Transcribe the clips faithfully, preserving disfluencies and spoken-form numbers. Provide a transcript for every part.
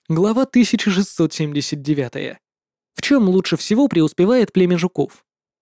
Глава тысяча шестьсот семьдесят девять. В чем лучше всего преуспевает племя жуков?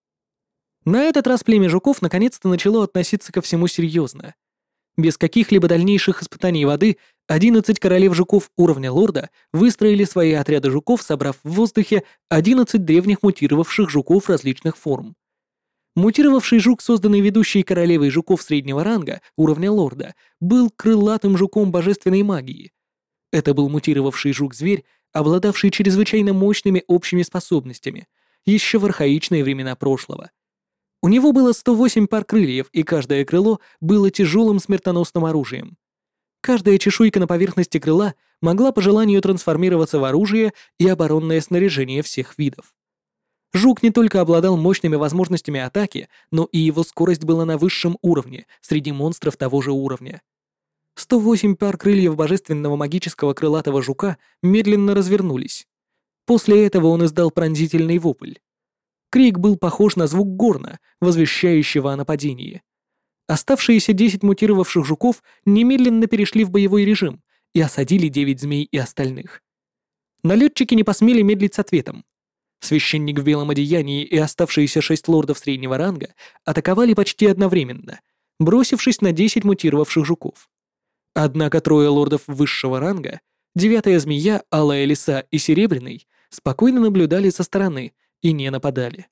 На этот раз племя жуков наконец-то начало относиться ко всему серьезно. Без каких-либо дальнейших испытаний воды одиннадцать королев жуков уровня лорда выстроили свои отряды жуков, собрав в воздухе одиннадцать древних мутировавших жуков различных форм. Мутировавший жук, созданный ведущей королевой жуков среднего ранга уровня лорда, был крылатым жуком божественной магии. Это был мутировавший жук-зверь, обладавший чрезвычайно мощными общими способностями, еще в архаичные времена прошлого. У него было сто восемь пар крыльев, и каждое крыло было тяжелым смертоносным оружием. Каждая чешуйка на поверхности крыла могла по желанию трансформироваться в оружие и оборонное снаряжение всех видов. Жук не только обладал мощными возможностями атаки, но и его скорость была на высшем уровне среди монстров того же уровня. сто восемь пар крыльев божественного магического крылатого жука медленно развернулись. После этого он издал пронзительный вопль. Крик был похож на звук горна, возвещающего о нападении. Оставшиеся десять мутировавших жуков немедленно перешли в боевой режим и осадили девять змей и остальных. Налетчики не посмели медлить с ответом. Священник в белом одеянии и оставшиеся шесть лордов среднего ранга атаковали почти одновременно, бросившись на десять мутировавших жуков. Однако трое лордов высшего ранга, девятая змея, алая лиса и серебряный, спокойно наблюдали со стороны и не нападали.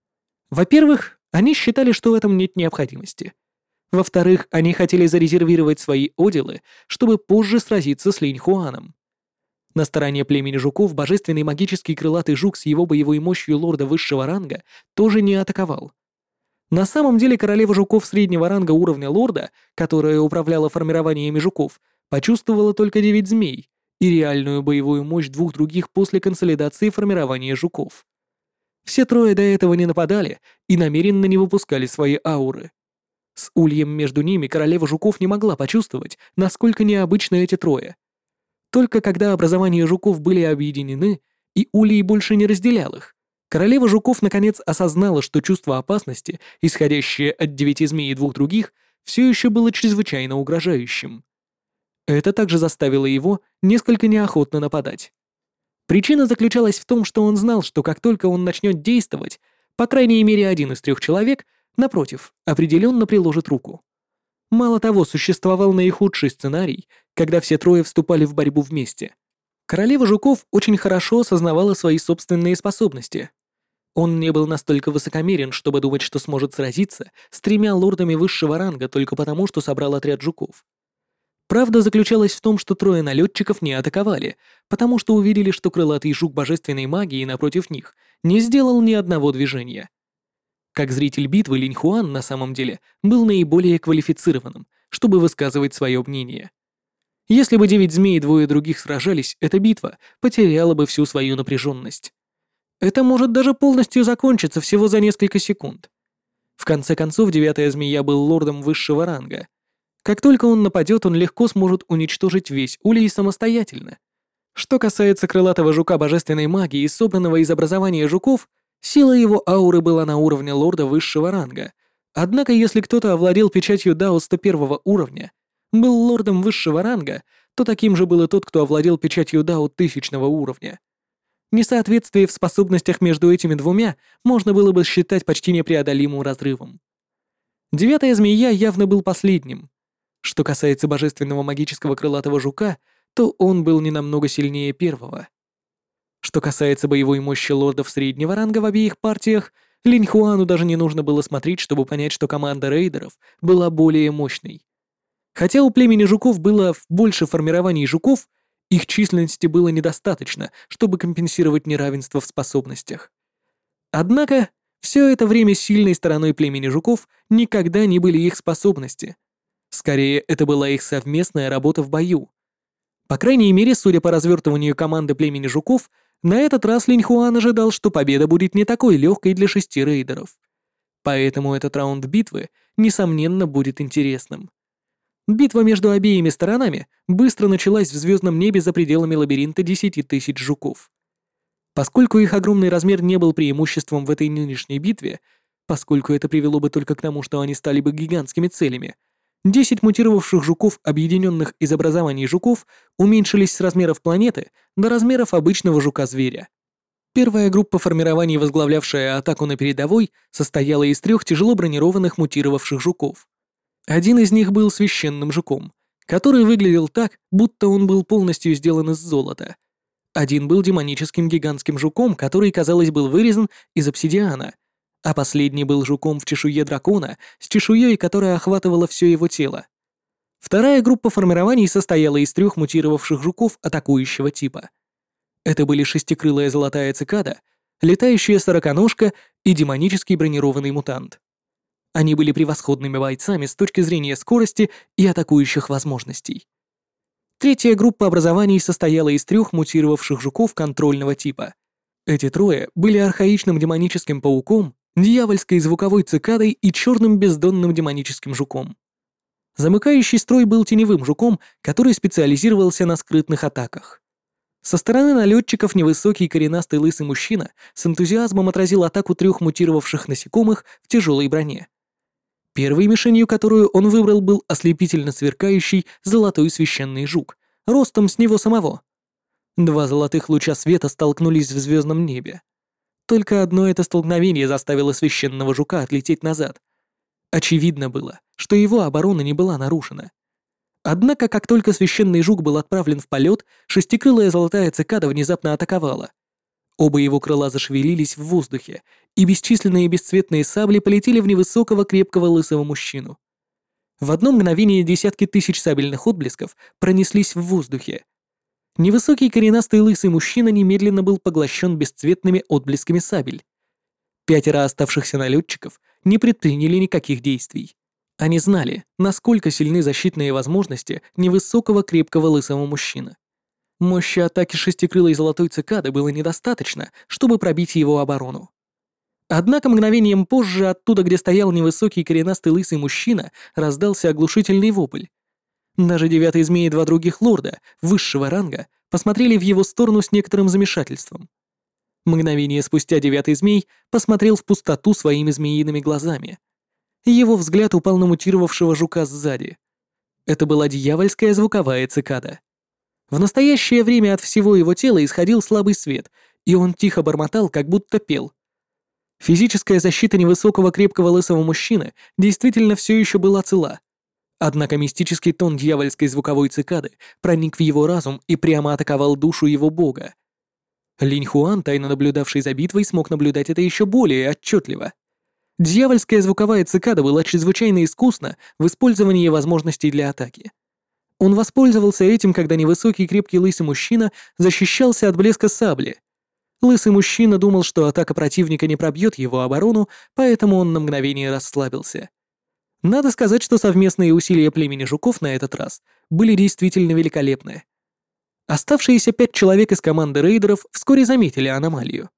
Во-первых, они считали, что в этом нет необходимости. Во-вторых, они хотели зарезервировать свои оделы, чтобы позже сразиться с Линь Хуаном. На стороне племени жуков божественный магический крылатый жук с его боевой мощью лорда высшего ранга тоже не атаковал. На самом деле королева жуков среднего ранга уровня лорда, которая управляла формированиями жуков, почувствовала только девять змей и реальную боевую мощь двух других после консолидации формирования жуков. Все трое до этого не нападали и намеренно не выпускали свои ауры. С ульем между ними королева жуков не могла почувствовать, насколько необычны эти трое. Только когда образования жуков были объединены и улей больше не разделял их, королева жуков наконец осознала, что чувство опасности, исходящее от девяти змей и двух других, все еще было чрезвычайно угрожающим. Это также заставило его несколько неохотно нападать. Причина заключалась в том, что он знал, что как только он начнет действовать, по крайней мере один из трех человек, напротив, определенно приложит руку. Мало того, существовал наихудший сценарий, когда все трое вступали в борьбу вместе. Королева жуков очень хорошо осознавала свои собственные способности. Он не был настолько высокомерен, чтобы думать, что сможет сразиться с тремя лордами высшего ранга только потому, что собрал отряд жуков. Правда заключалась в том, что трое налетчиков не атаковали, потому что увидели, что крылатый жук божественной магии напротив них не сделал ни одного движения. Как зритель битвы, Линь Хуан на самом деле был наиболее квалифицированным, чтобы высказывать свое мнение. Если бы девять змей и двое других сражались, эта битва потеряла бы всю свою напряженность. Это может даже полностью закончиться всего за несколько секунд. В конце концов, девятая змея был лордом высшего ранга. Как только он нападет, он легко сможет уничтожить весь улей самостоятельно. Что касается крылатого жука божественной магии, собранного из образования жуков, сила его ауры была на уровне лорда высшего ранга. Однако, если кто-то овладел печатью Дао сто первого уровня, был лордом высшего ранга, то таким же был и тот, кто овладел печатью Дао тысячного уровня. Несоответствие в способностях между этими двумя можно было бы считать почти непреодолимым разрывом. Девятая змея явно был последним. Что касается божественного магического крылатого жука, то он был не намного сильнее первого. Что касается боевой мощи лордов среднего ранга в обеих партиях, Линь Хуану даже не нужно было смотреть, чтобы понять, что команда рейдеров была более мощной. Хотя у племени жуков было больше формирований жуков, их численности было недостаточно, чтобы компенсировать неравенство в способностях. Однако, все это время сильной стороной племени жуков никогда не были их способности. Скорее, это была их совместная работа в бою. По крайней мере, судя по развертыванию команды племени жуков, на этот раз Линь Хуан ожидал, что победа будет не такой легкой для шести рейдеров. Поэтому этот раунд битвы, несомненно, будет интересным. Битва между обеими сторонами быстро началась в звездном небе за пределами лабиринта десяти тысяч жуков. Поскольку их огромный размер не был преимуществом в этой нынешней битве, поскольку это привело бы только к тому, что они стали бы гигантскими целями, Десять мутировавших жуков, объединенных из образований жуков, уменьшились с размеров планеты до размеров обычного жука-зверя. Первая группа формирований, возглавлявшая атаку на передовой, состояла из трех тяжело бронированных мутировавших жуков. Один из них был священным жуком, который выглядел так, будто он был полностью сделан из золота. Один был демоническим гигантским жуком, который, казалось, был вырезан из обсидиана, а последний был жуком в чешуе дракона с чешуей, которая охватывала все его тело. Вторая группа формирований состояла из трех мутировавших жуков атакующего типа. Это были шестикрылая золотая цикада, летающая сороконожка и демонический бронированный мутант. Они были превосходными бойцами с точки зрения скорости и атакующих возможностей. Третья группа образований состояла из трех мутировавших жуков контрольного типа. Эти трое были архаичным демоническим пауком, дьявольской звуковой цикадой и черным бездонным демоническим жуком. Замыкающий строй был теневым жуком, который специализировался на скрытных атаках. Со стороны налетчиков невысокий коренастый лысый мужчина с энтузиазмом отразил атаку трех мутировавших насекомых в тяжелой броне. Первой мишенью, которую он выбрал, был ослепительно сверкающий золотой священный жук, ростом с него самого. Два золотых луча света столкнулись в звездном небе. Только одно это столкновение заставило священного жука отлететь назад. Очевидно было, что его оборона не была нарушена. Однако, как только священный жук был отправлен в полет, шестикрылая золотая цикада внезапно атаковала. Оба его крыла зашевелились в воздухе, и бесчисленные бесцветные сабли полетели в невысокого крепкого лысого мужчину. В одно мгновение десятки тысяч сабельных отблесков пронеслись в воздухе. Невысокий коренастый лысый мужчина немедленно был поглощен бесцветными отблесками сабель. Пятеро оставшихся налетчиков не предприняли никаких действий. Они знали, насколько сильны защитные возможности невысокого крепкого лысого мужчины. Мощи атаки шестикрылой золотой цикады было недостаточно, чтобы пробить его оборону. Однако мгновением позже оттуда, где стоял невысокий коренастый лысый мужчина, раздался оглушительный вопль. Даже девятый змей и два других лорда, высшего ранга, посмотрели в его сторону с некоторым замешательством. Мгновение спустя девятый змей посмотрел в пустоту своими змеиными глазами. Его взгляд упал на мутировавшего жука сзади. Это была дьявольская звуковая цикада. В настоящее время от всего его тела исходил слабый свет, и он тихо бормотал, как будто пел. Физическая защита невысокого крепкого лысого мужчины действительно все еще была цела. Однако мистический тон дьявольской звуковой цикады проник в его разум и прямо атаковал душу его бога. Линь Хуан, тайно наблюдавший за битвой, смог наблюдать это еще более отчетливо. Дьявольская звуковая цикада была чрезвычайно искусна в использовании возможностей для атаки. Он воспользовался этим, когда невысокий крепкий лысый мужчина защищался от блеска сабли. Лысый мужчина думал, что атака противника не пробьет его оборону, поэтому он на мгновение расслабился. Надо сказать, что совместные усилия племени жуков на этот раз были действительно великолепны. Оставшиеся пять человек из команды рейдеров вскоре заметили аномалию.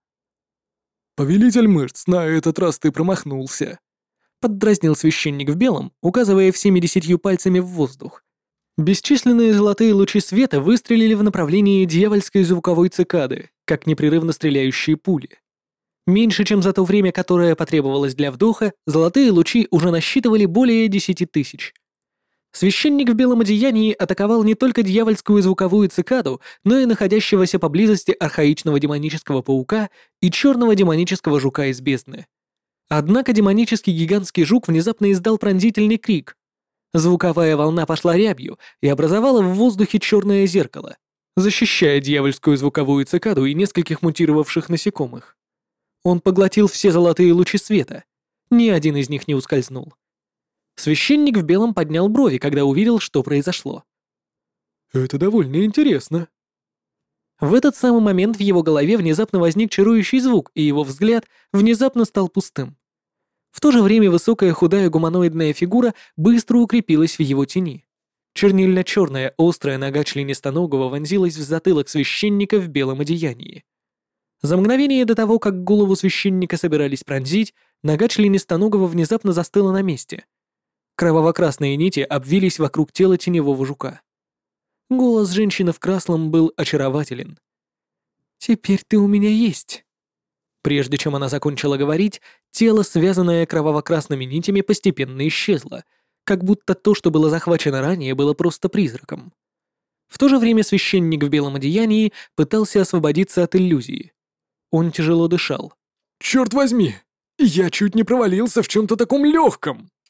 «Повелитель мышц, на этот раз ты промахнулся», — поддразнил священник в белом, указывая всеми десятью пальцами в воздух. Бесчисленные золотые лучи света выстрелили в направлении дьявольской звуковой цикады, как непрерывно стреляющие пули. Меньше чем за то время, которое потребовалось для вдоха, золотые лучи уже насчитывали более десяти тысяч. Священник в белом одеянии атаковал не только дьявольскую звуковую цикаду, но и находящегося поблизости архаичного демонического паука и черного демонического жука из бездны. Однако демонический гигантский жук внезапно издал пронзительный крик. Звуковая волна пошла рябью и образовала в воздухе черное зеркало, защищая дьявольскую звуковую цикаду и нескольких мутировавших насекомых. Он поглотил все золотые лучи света. Ни один из них не ускользнул. Священник в белом поднял брови, когда увидел, что произошло. «Это довольно интересно». В этот самый момент в его голове внезапно возник чарующий звук, и его взгляд внезапно стал пустым. В то же время высокая худая гуманоидная фигура быстро укрепилась в его тени. Чернильно-черная острая нога членистоногого вонзилась в затылок священника в белом одеянии. За мгновение до того, как голову священника собирались пронзить, нога членистоногого внезапно застыла на месте. Кроваво-красные нити обвились вокруг тела теневого жука. Голос женщины в красном был очарователен. «Теперь ты у меня есть». Прежде чем она закончила говорить, тело, связанное кроваво-красными нитями, постепенно исчезло, как будто то, что было захвачено ранее, было просто призраком. В то же время священник в белом одеянии пытался освободиться от иллюзии. Он тяжело дышал. «Черт возьми! Я чуть не провалился в чем-то таком легком!»